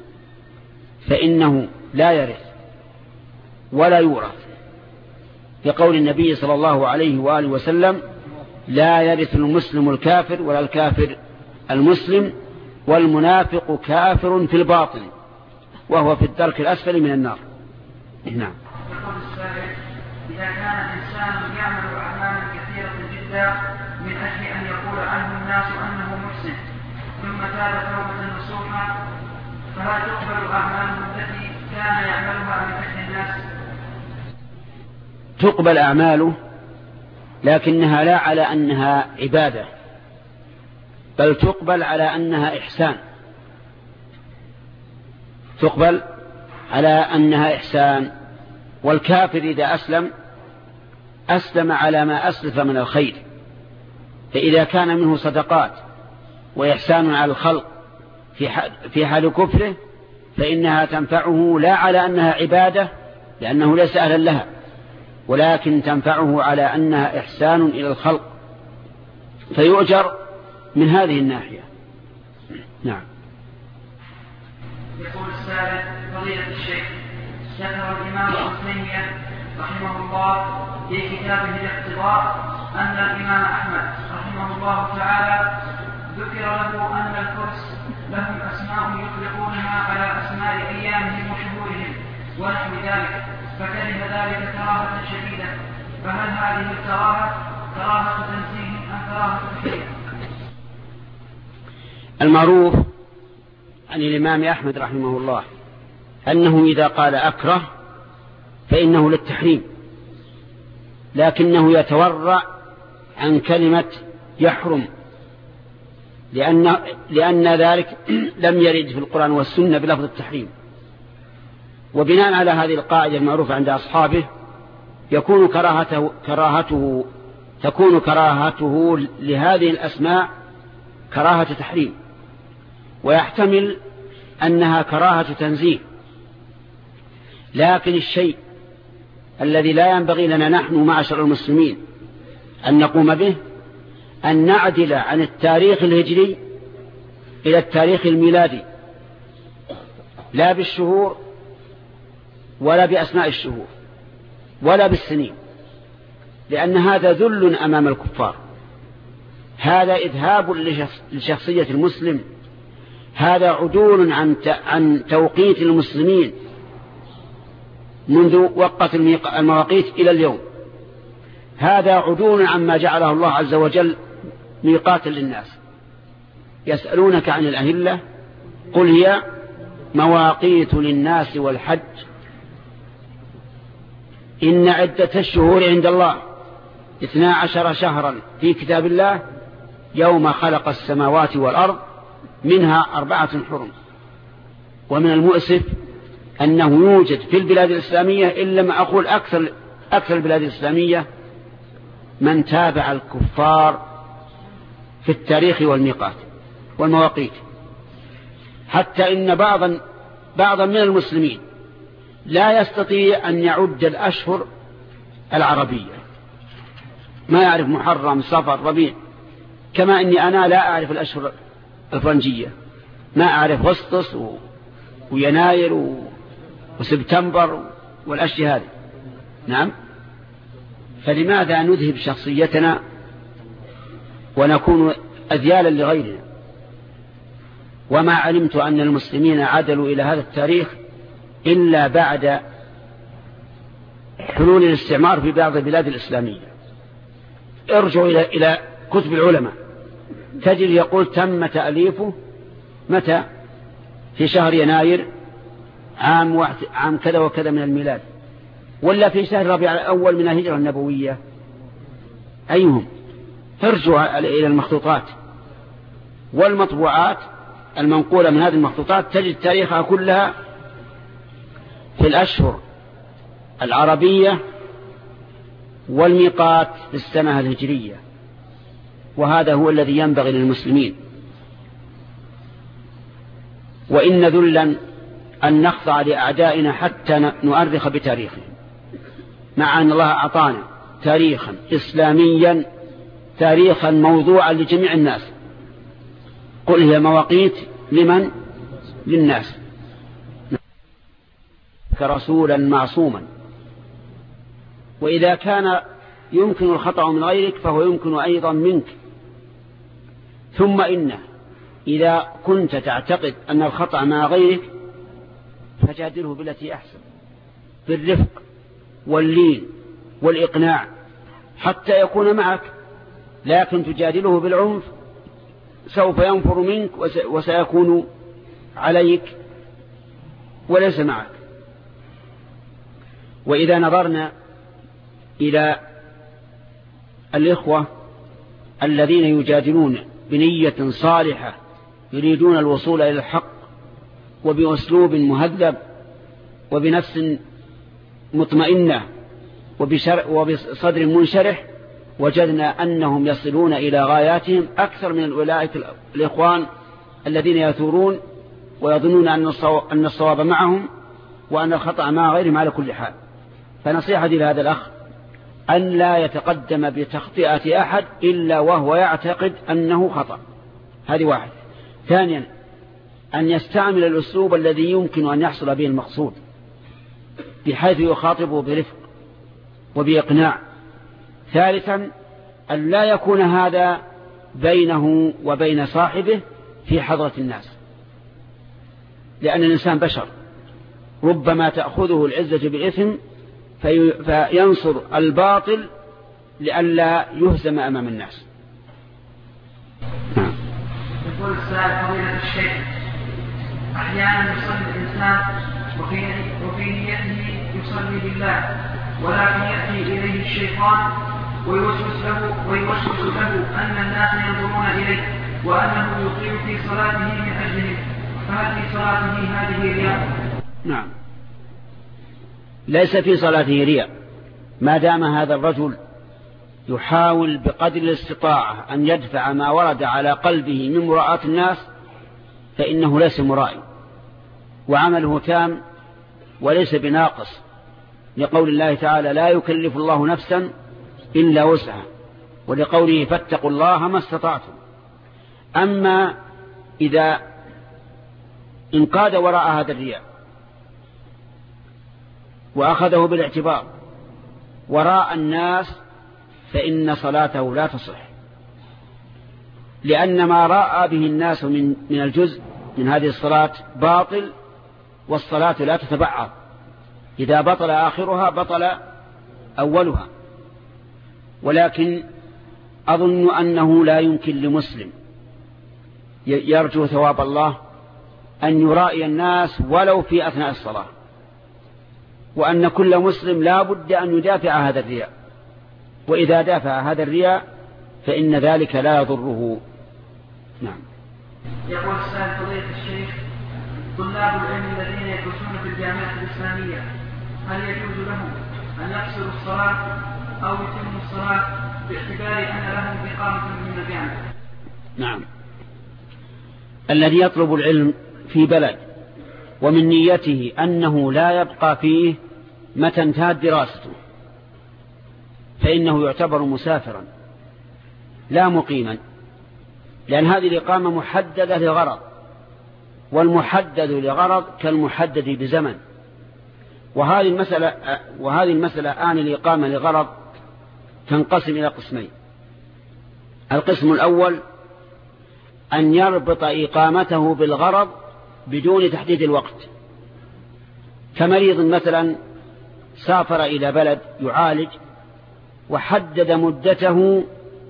فإنه لا يرث ولا يورث، لقول النبي صلى الله عليه وآله وسلم: لا يرث المسلم الكافر ولا الكافر المسلم، والمنافق كافر في الباطن وهو في الدرك الأسفل من النار. نعم. يقول السائل: إذا كان الإنسان يعمل أعمالا كثيرة جدا من أجل أن يقول عنه الناس أنه محسن ثم تاب توبة نصوحا، فهل تقبل أعماله التي كان يعملها من أجل الناس؟ تقبل أعماله، لكنها لا على أنها عبادة، بل تقبل على أنها إحسان. تقبل على أنها إحسان. والكافر إذا أسلم أسلم على ما أسلف من الخير، فإذا كان منه صدقات وإحسان على الخلق في حال كفره فإنها تنفعه لا على أنها عبادة لأنه ليس أهلا لها، ولكن تنفعه على أنها إحسان إلى الخلق، فيؤجر من هذه الناحية. نعم. يقول السائل: فضيلة الشيخ، ذكر الإمام ابن تيمية رحمه الله في كتابه الاقتضاء أن الإمام أحمد رحمه الله تعالى ذكر له أن الفرس لهم أسماء يطلقونها على أسماء أيامهم وشهورهم ونحو ذلك، فكره ذلك كراهة شديدة، فهل هذه الكراهة كراهة تنزيه أم كراهة تحريم؟ المعروف عن الإمام أحمد رحمه الله أنه إذا قال أكره فإنه للتحريم، لكنه يتورع عن كلمة يحرم، لأن, لأن ذلك لم يرد في القرآن والسنة بلفظ التحريم. وبناء على هذه القاعدة المعروفة عند أصحابه يكون كراهته, كراهته تكون كراهته لهذه الأسماء كراهة تحريم، ويحتمل أنها كراهة تنزيه. لكن الشيء الذي لا ينبغي لنا نحن معشر المسلمين أن نقوم به أن نعدل عن التاريخ الهجري إلى التاريخ الميلادي، لا بالشهور ولا بأسماء الشهور ولا بالسنين، لأن هذا ذل أمام الكفار، هذا إذهاب لشخصية المسلم، هذا عدول عن عن توقيت المسلمين منذ وقت المواقيت إلى اليوم، هذا عدول عما جعله الله عز وجل ميقاتا للناس. يسألونك عن الأهلة قل هي مواقيت للناس والحج، إن عدة الشهور عند الله اثنا عشر شهرا في كتاب الله يوم خلق السماوات والأرض منها أربعة حرم. ومن المؤسف أنه يوجد في البلاد الإسلامية إلا ما أقول أكثر, أكثر البلاد الإسلامية من تابع الكفار في التاريخ والميقات والمواقيت، حتى إن بعضا بعضا من المسلمين لا يستطيع أن يعد الأشهر العربية، ما يعرف محرم صفر ربيع، كما أني أنا لا أعرف الأشهر الفرنجية، ما أعرف أغسطس و... ويناير و... وسبتمبر والأشياء هذه. نعم، فلماذا نذهب شخصيتنا ونكون أذيالا لغيرنا؟ وما علمت أن المسلمين عدلوا إلى هذا التاريخ إلا بعد حلول الاستعمار في بعض البلاد الإسلامية. ارجعوا إلى إلى كتب العلماء تجد يقول تم تأليفه متى؟ في شهر يناير عام واحد عام كذا وكذا من الميلاد، ولا في شهر ربيع الأول من الهجرة النبوية؟ أيهم؟ ارجعوا إلى المخطوطات والمطبوعات المنقولة من هذه المخطوطات تجد تاريخها كلها في الأشهر العربية والميقات في السنة الهجرية، وهذا هو الذي ينبغي للمسلمين. وإن ذلا أن نخضع لأعدائنا حتى نؤرخ بتاريخهم، مع أن الله أعطانا تاريخا إسلاميا، تاريخا موضوعا لجميع الناس. قل هي مواقيت لمن؟ للناس، كرسولا معصوما. وإذا كان يمكن الخطأ من غيرك فهو يمكن أيضا منك. ثم إنه إذا كنت تعتقد أن الخطأ مع غيرك فجادله بالتي أحسن، بالرفق واللين والإقناع حتى يكون معك، لكن تجادله بالعنف سوف ينفر منك وسيكون عليك وليس معك. وإذا نظرنا إلى الإخوة الذين يجادلون بنية صالحة يريدون الوصول إلى الحق وبأسلوب مهذب وبنفس مطمئنة وبصدر منشرح، وجدنا أنهم يصلون إلى غاياتهم أكثر من أولئك الإخوان الذين يثورون ويظنون أن الصواب معهم وأن الخطأ مع غيرهم على كل حال. فنصيحتي لهذا الأخ أن لا يتقدم بتخطئة أحد إلا وهو يعتقد أنه خطأ. هذه واحد. ثانيا أن يستعمل الأسلوب الذي يمكن أن يحصل به المقصود بحيث يخاطبه برفق وبإقناع. ثالثا أن لا يكون هذا بينه وبين صاحبه في حضرة الناس، لأن الإنسان بشر ربما تأخذه العزة بالإثم فينصر الباطل لئلا يهزم أمام الناس. يقول السائل فضيلة الشيخ، أحيانا يصلي الإنسان وفي نيته يصلي بالله، ولكن يأتي إليه الشيطان ويوسوس له, ويوسوس له أن الناس ينظرون إليه وأنه يطيع في صلاته من أجله، فهل في صلاته هذه رياء؟ نعم، ليس في صلاته رياء ما دام هذا الرجل يحاول بقدر الاستطاعة أن يدفع ما ورد على قلبه من مراءة الناس، فإنه ليس مرائي وعمله تام وليس بناقص، لقول الله تعالى لا يكلف الله نفسا إلا وسعها، ولقوله فاتقوا الله ما استطعتم. أما إذا انقاد وراء هذا الرياء وأخذه بالاعتبار وراء الناس فإن صلاته لا تصح، لأن ما رأى به الناس من من الجزء من هذه الصلاة باطل، والصلاة لا تتبعض، إذا بطل آخرها بطل أولها. ولكن أظن أنه لا يمكن لمسلم يرجو ثواب الله أن يرائي الناس ولو في أثناء الصلاة، وأن كل مسلم لا بد أن يدافع هذا الرياء، وإذا دافع هذا الرياء فإن ذلك لا يضره. نعم. يقول السائل فضيلة الشيخ، طلاب العلم الذين يدرسون في الجامعة الإسلامية هل يجوز لهم أن يقصروا الصلاة أو يتموا الصلاة باعتبار أن لهم إقامة من الجامعة؟ نعم، الذي يطلب العلم في بلد ومن نيته أنه لا يبقى فيه متى انتهت دراسته فإنه يعتبر مسافرا لا مقيما، لأن هذه الإقامة محددة لغرض، والمحدد لغرض كالمحدد بزمن. وهذه المسألة وهذه المسألة آن الإقامة لغرض تنقسم إلى قسمين. القسم الأول أن يربط إقامته بالغرض بدون تحديد الوقت، كمريض مثلا سافر إلى بلد يعالج وحدد مدته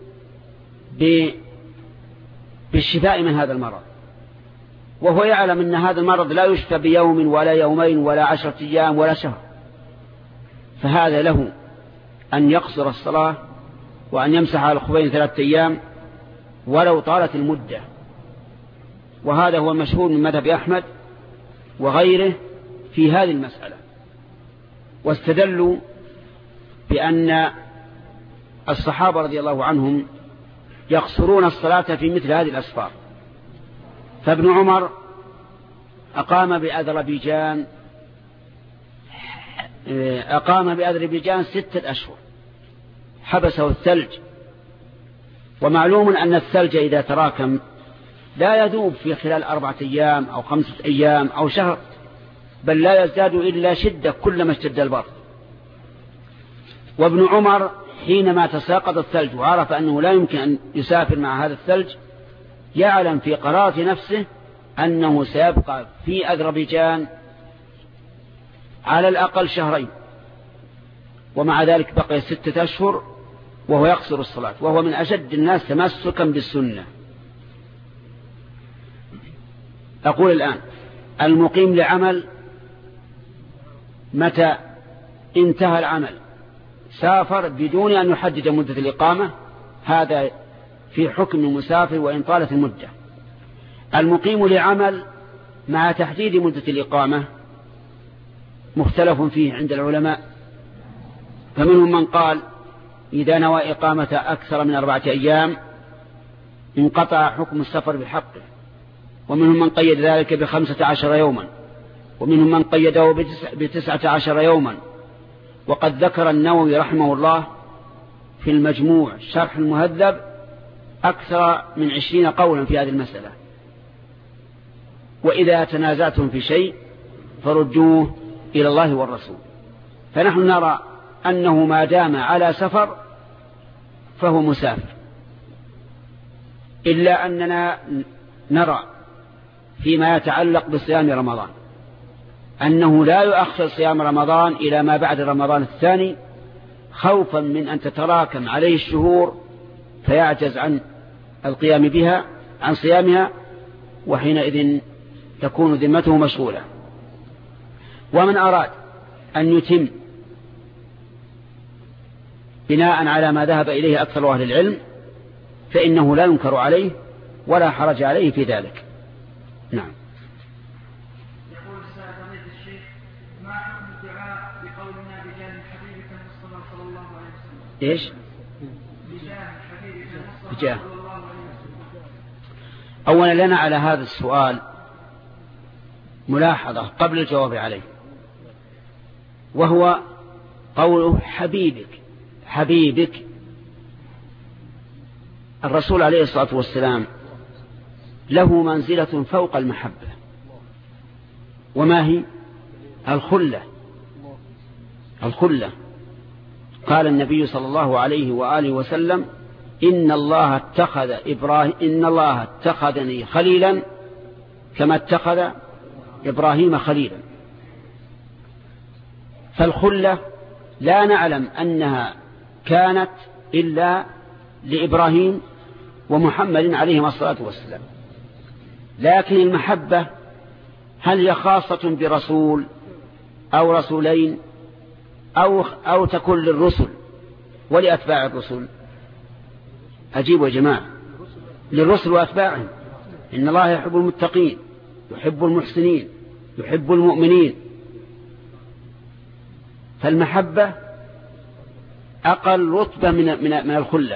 بالشفاء من هذا المرض، وهو يعلم أن هذا المرض لا يشفى بيوم ولا يومين ولا عشرة أيام ولا شهر، فهذا له أن يقصر الصلاة وأن يمسح على الخفين ثلاثة أيام ولو طالت المدة. وهذا هو المشهور من مذهب أحمد وغيره في هذه المسألة، واستدلوا بأن الصحابة رضي الله عنهم يقصرون الصلاة في مثل هذه الأسفار. فابن عمر أقام بأذربيجان أقام بأذربيجان ستة أشهر، حبسه الثلج، ومعلوم أن الثلج إذا تراكم لا يذوب في خلال أربعة أيام أو خمسة أيام أو شهر، بل لا يزداد إلا شدة كلما اشتد البرد. وابن عمر حينما تساقط الثلج وعرف أنه لا يمكن أن يسافر مع هذا الثلج يعلم في قرارة نفسه أنه سيبقى في أذربيجان على الأقل شهرين، ومع ذلك بقي ستة أشهر وهو يقصر الصلاة، وهو من أشد الناس تمسكا بالسنة. أقول الآن المقيم لعمل متى انتهى العمل سافر بدون أن يحدد مدة الإقامة، هذا في حكم المسافر وإن طالت المدة. المقيم لعمل مع تحديد مدة الإقامة مختلف فيه عند العلماء، فمنهم من قال إذا نوى إقامة أكثر من أربعة أيام انقطع حكم السفر بحقه، ومنهم من قيد ذلك بخمسة عشر يوما، ومنهم من قيده بتسعة عشر يوما. وقد ذكر النووي رحمه الله في المجموع شرح المهذب أكثر من عشرين قولا في هذه المسألة. وإذا تنازعتم في شيء فردوه إلى الله والرسول. فنحن نرى أنه ما دام على سفر فهو مسافر، إلا أننا نرى فيما يتعلق بصيام رمضان أنه لا يؤخر صيام رمضان إلى ما بعد رمضان الثاني، خوفا من أن تتراكم عليه الشهور فيعجز عن القيام بها عن صيامها، وحينئذ تكون ذمته مشغولة. ومن أراد أن يتم بناء على ما ذهب إليه أكثر أهل العلم فإنه لا ينكر عليه ولا حرج عليه في ذلك. نعم. يقول السائل فضيلة الشيخ: ما حكم الدعاء بقولنا بجاه حبيبك المصطفى صلى الله عليه وسلم؟ إيش؟ بجاه حبيبك المصطفى بجاه. صلى الله عليه وسلم. أولا لنا على هذا السؤال ملاحظة قبل الجواب عليه، وهو قوله حبيبك حبيبك. الرسول عليه الصلاة والسلام له منزلة فوق المحبة، وما هي؟ الخلة. الخلة. قال النبي صلى الله عليه وآله وسلم: إن الله اتخذ إبراهيم إن الله اتخذني خليلا كما اتخذ إبراهيم خليلا. فالخلة لا نعلم أنها كانت إلا لإبراهيم ومحمد عليهما الصلاة والسلام، لكن المحبة هل هي خاصة برسول أو رسولين أو, أو تكون للرسل ولأتباع الرسل؟ أجيبوا يا جماعة، للرسل وأتباعهم. إن الله يحب المتقين، يحب المحسنين، يحب المؤمنين. فالمحبة أقل رتبة من, من, من الخلة.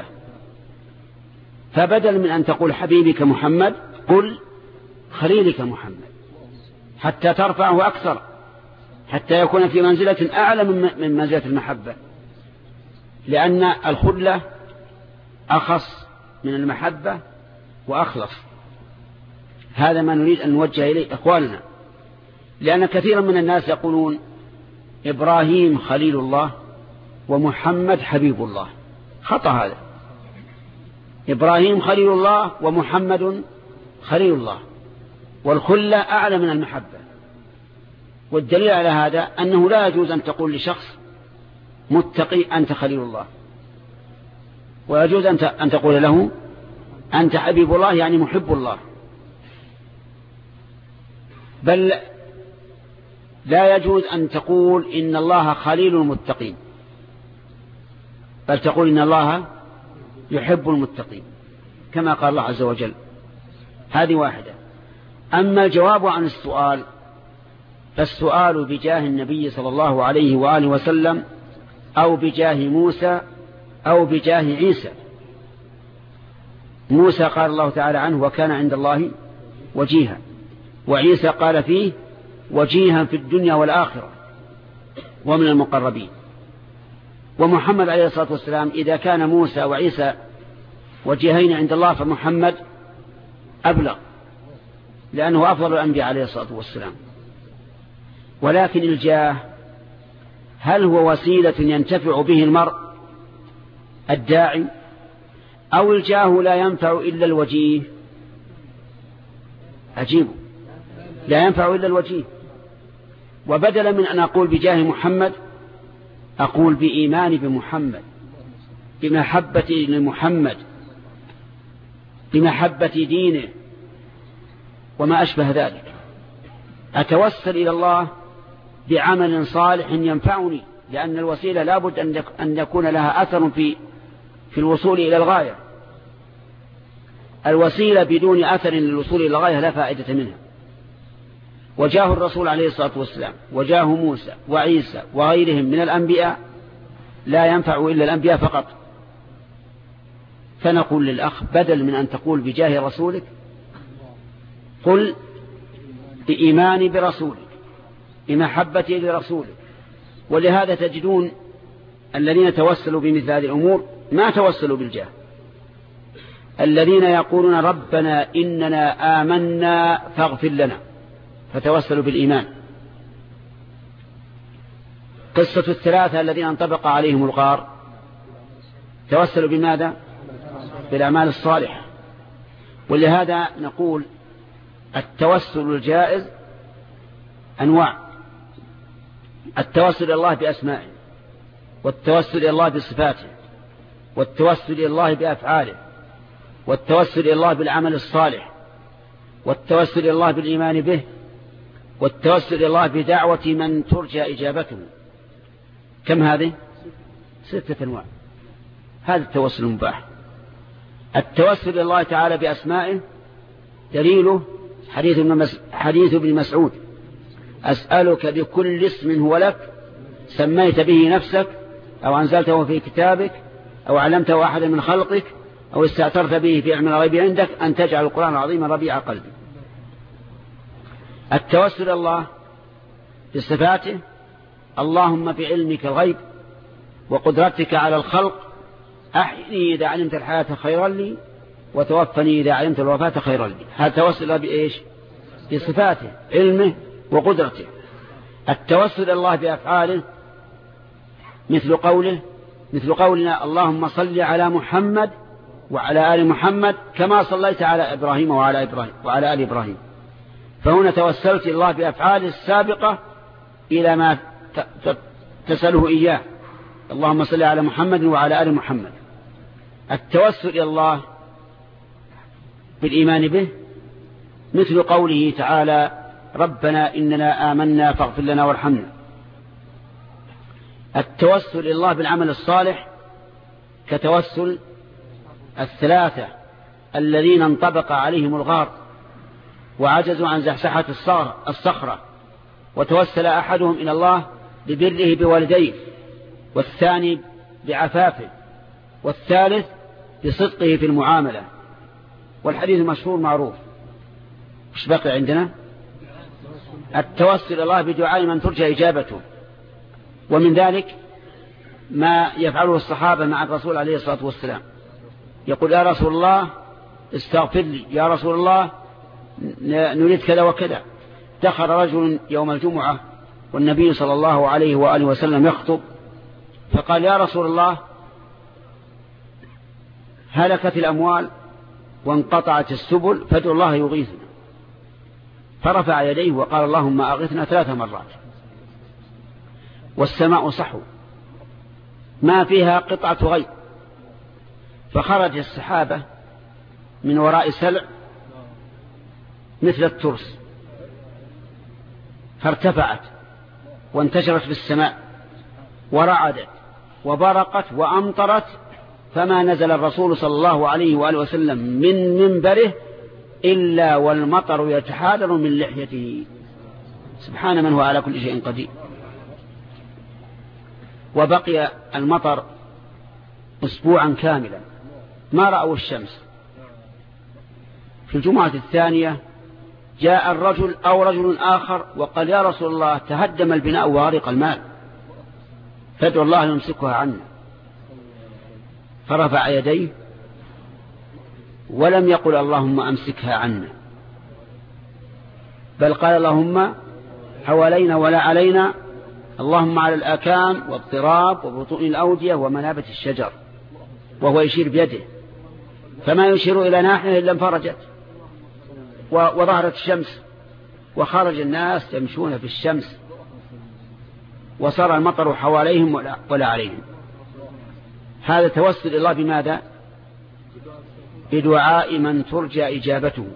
فبدل من أن تقول حبيبك محمد قل خليلك محمد، حتى ترفعه أكثر، حتى يكون في منزلة أعلى من منزلة المحبة، لأن الخلة أخص من المحبة وأخلص. هذا ما نريد أن نوجه إليه إخواننا، لأن كثيرا من الناس يقولون إبراهيم خليل الله ومحمد حبيب الله. خطأ هذا. إبراهيم خليل الله ومحمد خليل الله، والخلة أعلى من المحبة. والدليل على هذا أنه لا يجوز أن تقول لشخص متقي أنت خليل الله، ويجوز أن تقول له أنت حبيب الله يعني محب الله. بل لا يجوز أن تقول إن الله خليل المتقين، بل تقول إن الله يحب المتقين كما قال الله عز وجل. هذه واحدة. أما الجواب عن السؤال فالسؤال بجاه النبي صلى الله عليه وآله وسلم أو بجاه موسى أو بجاه عيسى. موسى قال الله تعالى عنه وكان عند الله وجيها، وعيسى قال فيه وجيها في الدنيا والآخرة ومن المقربين. ومحمد عليه الصلاة والسلام إذا كان موسى وعيسى وجيهين عند الله فمحمد أبلغ، لأنه أفضل الأنبياء عليه الصلاة والسلام. ولكن الجاه هل هو وسيلة ينتفع به المرء الداعي، أو الجاه لا ينفع إلا الوجيه؟ أجيب، لا ينفع إلا الوجيه. وبدلا من أن أقول بجاه محمد أقول بإيماني بمحمد، بمحبتي لمحمد، بمحبة دينه وما أشبه ذلك. أتوسل إلى الله بعمل صالح ينفعني، لأن الوسيلة لابد أن يكون لها أثر في في الوصول إلى الغاية. الوسيلة بدون أثر للوصول إلى الغاية لا فائدة منها. وجاه الرسول عليه الصلاة والسلام وجاه موسى وعيسى وغيرهم من الأنبياء لا ينفع إلا الأنبياء فقط. فنقول للأخ بدل من أن تقول بجاه رسولك قل بإيماني برسولك، بمحبتي لرسولك. ولهذا تجدون الذين توسلوا بمثل هذه الأمور ما توسلوا بالجاه. الذين يقولون ربنا إننا آمنا فاغفر لنا، فتوسلوا بالإيمان. قصة الثلاثة الذين انطبق عليهم الغار توسلوا بماذا؟ بالأعمال الصالحة. ولهذا نقول التوسل الجائز أنواع: التوسل إلى الله بأسمائه، والتوسل إلى الله بصفاته، والتوسل إلى الله بأفعاله، والتوسل إلى الله بالعمل الصالح، والتوسل إلى الله بالإيمان به، والتوسل إلى الله بدعوة من ترجى إجابته. كم هذه؟ ستة أنواع. هذا التوسل المباح. التوسل إلى الله تعالى بأسمائه دليله حديث حديث ابن مسعود: أسألك بكل اسم هو لك سميت به نفسك أو أنزلته في كتابك أو علمته أحدا من خلقك أو استأثرت به في علم الغيب عندك أن تجعل القرآن العظيم ربيع قلبي. التوسل إلى الله بصفاته: اللهم بعلمك الغيب وقدرتك على الخلق أحيني إذا علمت الحياة خيرا لي وتوفني إذا علمت الوفاة خيرا لي. هذا توسل بإيش؟ بصفاته، علمه وقدرته. التوسل إلى الله بأفعاله مثل قوله مثل قولنا اللهم صل على محمد وعلى آل محمد كما صليت على إبراهيم وعلى إبراهيم وعلى آل إبراهيم. فهنا توسلت إلى الله بأفعاله السابقة إلى ما تسأله إياه: اللهم صل على محمد وعلى آل محمد. التوسل إلى الله بالإيمان به مثل قوله تعالى: ربنا إننا آمنا فاغفر لنا وارحمنا. التوسل إلى الله بالعمل الصالح كتوسل الثلاثة الذين انطبق عليهم الغار وعجزوا عن زحزحة الصخرة، وتوسل أحدهم إلى الله ببره بوالديه، والثاني بعفافه، والثالث بصدقه في المعاملة. والحديث مشهور معروف. مش بقي عندنا؟ التوسل إلى الله بدعاء من ترجى إجابته. ومن ذلك ما يفعله الصحابة مع الرسول عليه الصلاة والسلام، يقول: يا رسول الله استغفر لي، يا رسول الله نريد كذا وكذا. دخل رجل يوم الجمعة والنبي صلى الله عليه وآله وسلم يخطب، فقال: يا رسول الله هلكت الأموال وانقطعت السبل فادعوا الله يغيثنا. فرفع يديه وقال: اللهم أغثنا ثلاث مرات. والسماء صحو ما فيها قطعة غيب، فخرج السحابة من وراء سلع مثل الترس، فارتفعت وانتشرت في السماء ورعدت وبرقت وأمطرت، فما نزل الرسول صلى الله عليه وآله وسلم من منبره إلا والمطر يتحادر من لحيته. سبحان من هو على كل شيء قدير. وبقي المطر أسبوعا كاملا ما رأوا الشمس. في الجمعة الثانية جاء الرجل أو رجل آخر وقال: يا رسول الله تهدم البناء وغرق المال فادعوا الله يمسكها عنا. فرفع يديه ولم يقل اللهم أمسكها عنا، بل قال: اللهم حوالينا ولا علينا، اللهم على الآكام واضطراب وبطون الأودية ومنابت الشجر. وهو يشير بيده، فما يشير إلى ناحية إلا انفرجت وظهرت الشمس، وخرج الناس يمشون في الشمس، وصار المطر حواليهم ولا عليهم. هذا توسل الله بماذا؟ بدعاء من ترجى إجابته.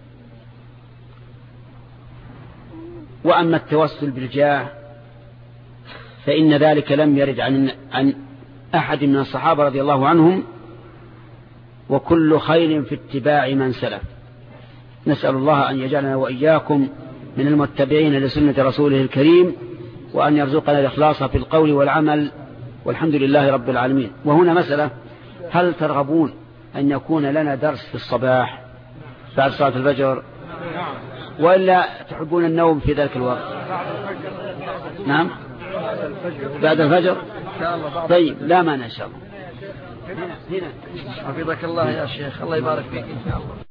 وأما التوسل بالجاه فإن ذلك لم يرد عن, عن أحد من الصحابة رضي الله عنهم، وكل خير في اتباع من سلف. نسأل الله أن يجعلنا وإياكم من المتبعين لسنة رسوله الكريم، وأن يرزقنا الإخلاص في القول والعمل، والحمد لله رب العالمين. وهنا مسألة: هل ترغبون أن يكون لنا درس في الصباح بعد صلاة الفجر؟ وإلا تحبون النوم في ذلك الوقت؟ نعم بعد الفجر. طيب لا مانع إن شاء الله. هنا هنا حفظك الله يا شيخ، الله يبارك فيك إن شاء الله.